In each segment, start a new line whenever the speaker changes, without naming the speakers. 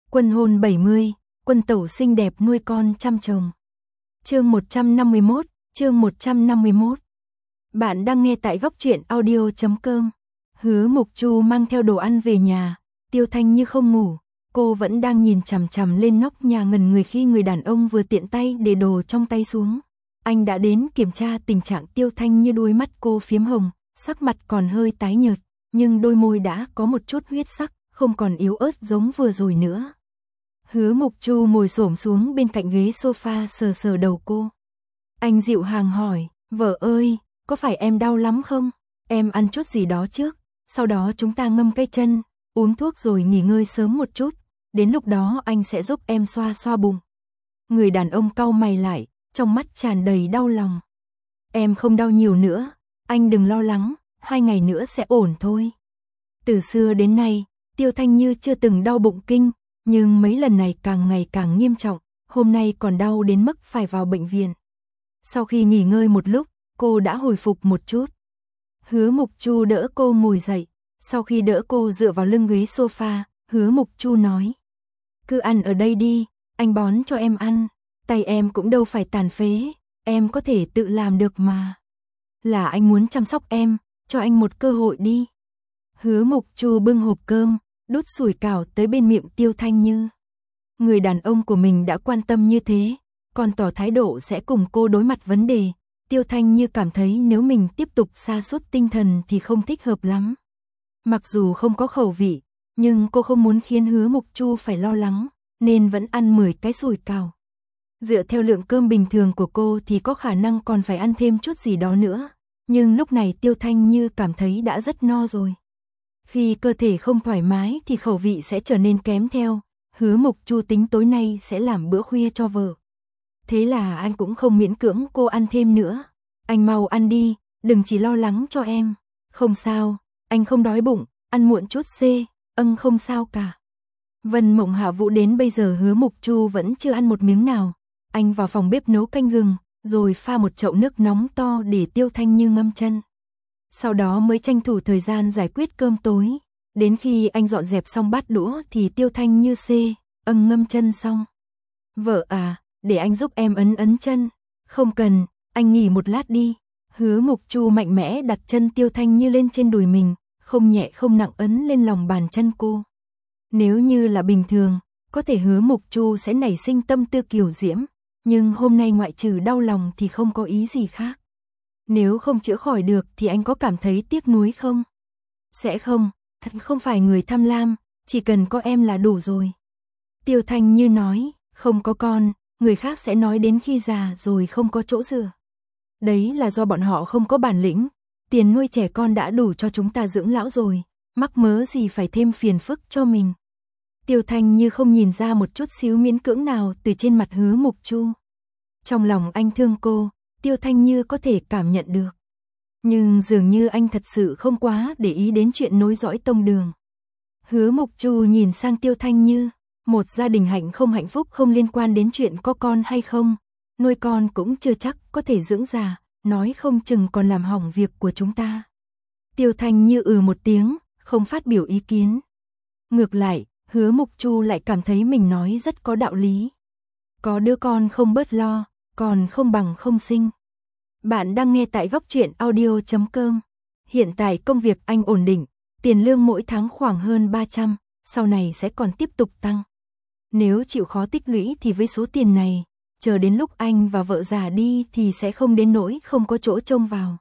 Quân hôn 70, quân tẩu xinh đẹp nuôi con chăm chồng. Chương 151, chương 151. Bạn đang nghe tại góc truyện audio.com. Hứa Mộc Chu mang theo đồ ăn về nhà, Tiêu Thanh Như không ngủ, cô vẫn đang nhìn chằm chằm lên nóc nhà ngẩn người khi người đàn ông vừa tiện tay để đồ trong tay xuống. Anh đã đến kiểm tra tình trạng Tiêu Thanh Như, đôi mắt cô phiếm hồng, sắc mặt còn hơi tái nhợt, nhưng đôi môi đã có một chút huyết sắc, không còn yếu ớt giống vừa rồi nữa. Hứa Mộc Chu ngồi xổm xuống bên cạnh ghế sofa sờ sờ đầu cô. Anh dịu dàng hỏi, vợ ơi, có phải em đau lắm không? Em ăn chút gì đó trước, sau đó chúng ta ngâm cây chân, uống thuốc rồi nghỉ ngơi sớm một chút, đến lúc đó anh sẽ giúp em xoa xoa bụng. Người đàn ông cau mày lại, trong mắt tràn đầy đau lòng. Em không đau nhiều nữa, anh đừng lo lắng, 2 ngày nữa sẽ ổn thôi. Từ xưa đến nay, Tiêu Thanh Như chưa từng đau bụng kinh, nhưng mấy lần này càng ngày càng nghiêm trọng, hôm nay còn đau đến mức phải vào bệnh viện. Sau khi nghỉ ngơi một lúc, cô đã hồi phục một chút. Hứa Mộc Chu đỡ cô ngồi dậy, sau khi đỡ cô dựa vào lưng ghế sofa, Hứa Mộc Chu nói: cứ ăn ở đây đi, anh bón cho em ăn, tay em cũng đâu phải tàn phế, em có thể tự làm được mà. Là anh muốn chăm sóc em, cho anh một cơ hội đi. Hứa Mộc Chu bưng hộp cơm, đút sủi cảo tới bên miệng Tiêu Thanh Như. Người đàn ông của mình đã quan tâm như thế, còn tỏ thái độ sẽ cùng cô đối mặt vấn đề. Tiêu Thanh Như cảm thấy nếu mình tiếp tục sa sút tinh thần thì không thích hợp lắm. Mặc dù không có khẩu vị, nhưng cô không muốn khiến Hứa Mộc Chu phải lo lắng, nên vẫn ăn 10 cái sủi cảo. Dựa theo lượng cơm bình thường của cô thì có khả năng còn phải ăn thêm chút gì đó nữa, nhưng lúc này Tiêu Thanh Như cảm thấy đã rất no rồi. Khi cơ thể không thoải mái thì khẩu vị sẽ trở nên kém theo. Hứa Mộc Chu tính tối nay sẽ làm bữa khuya cho vợ. Thế là anh cũng không miễn cưỡng cô ăn thêm nữa. Anh mau ăn đi, đừng chỉ lo lắng cho em. Không sao, anh không đói bụng, ăn muộn chút không sao cả. Vân Mộng Hạ Vũ đến bây giờ Hứa Mộc Chu vẫn chưa ăn một miếng nào. Anh vào phòng bếp nấu canh gừng, rồi pha một chậu nước nóng to để Tiêu Thanh Như ngâm chân. Sau đó mới tranh thủ thời gian giải quyết cơm tối. Đến khi anh dọn dẹp xong bát đũa thì Tiêu Thanh Như ngâm chân xong. Vợ à, để anh giúp em ấn chân. Không cần, anh nghỉ một lát đi. Hứa Mộc Chu mạnh mẽ đặt chân Tiêu Thanh Như lên trên đùi mình, không nhẹ không nặng ấn lên lòng bàn chân cô. Nếu như là bình thường, có thể Hứa Mộc Chu sẽ nảy sinh tâm tư kiều diễm, nhưng hôm nay ngoại trừ đau lòng thì không có ý gì khác. Nếu không chữa khỏi được thì anh có cảm thấy tiếc nuối không? Sẽ không, anh không phải người tham lam, chỉ cần có em là đủ rồi. Tiêu Thanh Như nói, không có con, người khác sẽ nói đến khi già rồi không có chỗ dựa. Đấy là do bọn họ không có bản lĩnh, tiền nuôi trẻ con đã đủ cho chúng ta dưỡng lão rồi, mắc mớ gì phải thêm phiền phức cho mình. Tiêu Thanh Như không nhìn ra một chút xíu miễn cưỡng nào từ trên mặt Hứa Mộc Chu. Trong lòng anh thương cô, Tiêu Thanh Như có thể cảm nhận được. Nhưng dường như anh thật sự không quá để ý đến chuyện nối dõi tông đường. Hứa Mộc Chu nhìn sang Tiêu Thanh Như, một gia đình hạnh không hạnh phúc không liên quan đến chuyện có con hay không, nuôi con cũng chưa chắc có thể dưỡng già, nói không chừng còn làm hỏng việc của chúng ta. Tiêu Thanh Như một tiếng, không phát biểu ý kiến. Ngược lại, Hứa Mộc Chu lại cảm thấy mình nói rất có đạo lý. Có đứa con không bớt lo, còn không bằng không sinh. Bạn đang nghe tại góc truyện audio.com. Hiện tại công việc anh ổn định, tiền lương mỗi tháng khoảng hơn 300, sau này sẽ còn tiếp tục tăng. Nếu chịu khó tích lũy thì với số tiền này, chờ đến lúc anh và vợ già đi thì sẽ không đến nỗi không có chỗ trông vào.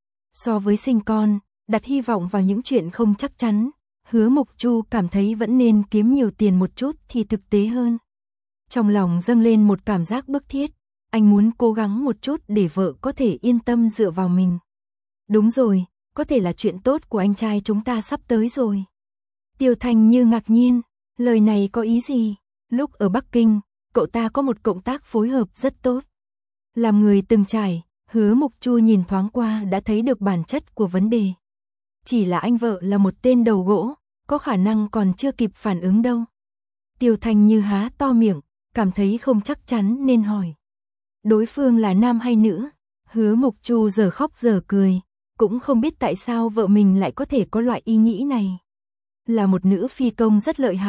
So với sinh con, đặt hy vọng vào những chuyện không chắc chắn, Hứa Mộc Chu cảm thấy vẫn nên kiếm nhiều tiền một chút thì thực tế hơn. Trong lòng dâng lên một cảm giác bức thiết, anh muốn cố gắng một chút để vợ có thể yên tâm dựa vào mình. Đúng rồi, có thể là chuyện tốt của anh trai chúng ta sắp tới rồi. Tiêu Thanh Như ngạc nhiên, lời này có ý gì? Lúc ở Bắc Kinh, cậu ta có một cộng tác phối hợp rất tốt. Làm người từng trải, Hứa Mộc Chu nhìn thoáng qua đã thấy được bản chất của vấn đề. Chỉ là anh vợ là một tên đầu gỗ, có khả năng còn chưa kịp phản ứng đâu. Tiêu Thanh Như há to miệng, cảm thấy không chắc chắn nên hỏi. Đối phương là nam hay nữ? Hứa Mộc Chu giờ khóc giờ cười, cũng không biết tại sao vợ mình lại có thể có loại ý nghĩ này. Là một nữ phi công rất lợi hại,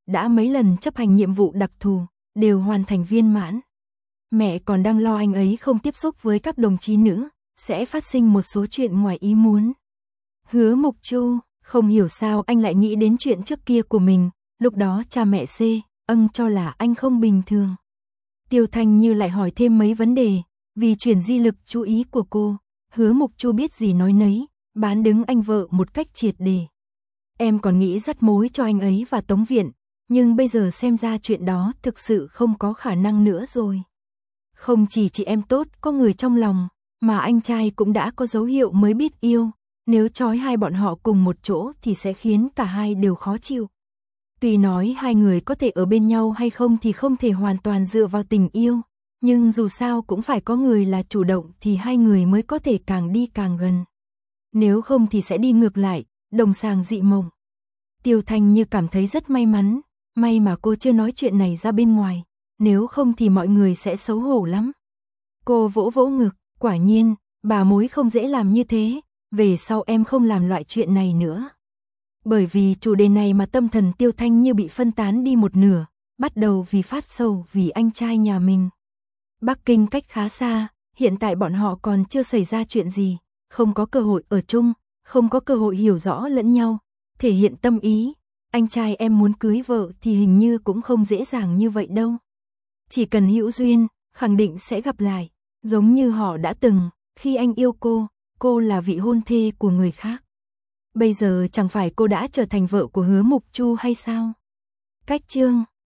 đã mấy lần chấp hành nhiệm vụ đặc thù, đều hoàn thành viên mãn. Mẹ còn đang lo anh ấy không tiếp xúc với các đồng chí nữa, sẽ phát sinh một số chuyện ngoài ý muốn. Hứa Mục Chu, không hiểu sao anh lại nghĩ đến chuyện trước kia của mình, lúc đó cha mẹ cho là anh không bình thường. Tiêu Thanh Như lại hỏi thêm mấy vấn đề, vì chuyển di lực chú ý của cô, Hứa Mục Chu biết gì nói nấy, bán đứng anh vợ một cách triệt để. Em còn nghĩ dắt mối cho anh ấy và Tống Viện, nhưng bây giờ xem ra chuyện đó thực sự không có khả năng nữa rồi. Không chỉ chị em tốt có người trong lòng, mà anh trai cũng đã có dấu hiệu mới biết yêu, nếu trói hai bọn họ cùng một chỗ thì sẽ khiến cả hai đều khó chịu. Tuy nói hai người có thể ở bên nhau hay không thì không thể hoàn toàn dựa vào tình yêu, nhưng dù sao cũng phải có người là chủ động thì hai người mới có thể càng đi càng gần. Nếu không thì sẽ đi ngược lại, đồng sàng dị mộng. Tiêu Thanh Như cảm thấy rất may mắn, may mà cô chưa nói chuyện này ra bên ngoài, nếu không thì mọi người sẽ xấu hổ lắm. Cô vỗ vỗ ngực, quả nhiên, bà mối không dễ làm như thế, về sau em không làm loại chuyện này nữa. Bởi vì chủ đề này mà tâm thần Tiêu Thanh Như bị phân tán đi một nửa, bắt đầu vì phát sầu vì anh trai nhà mình. Bắc Kinh cách khá xa, hiện tại bọn họ còn chưa xảy ra chuyện gì, không có cơ hội ở chung, không có cơ hội hiểu rõ lẫn nhau, thể hiện tâm ý. Anh trai em muốn cưới vợ thì hình như cũng không dễ dàng như vậy đâu. Chỉ cần hữu duyên, khẳng định sẽ gặp lại, giống như họ đã từng, khi anh yêu cô là vị hôn thê của người khác. Bây giờ chẳng phải cô đã trở thành vợ của Hứa Mục Chu hay sao? Cách chương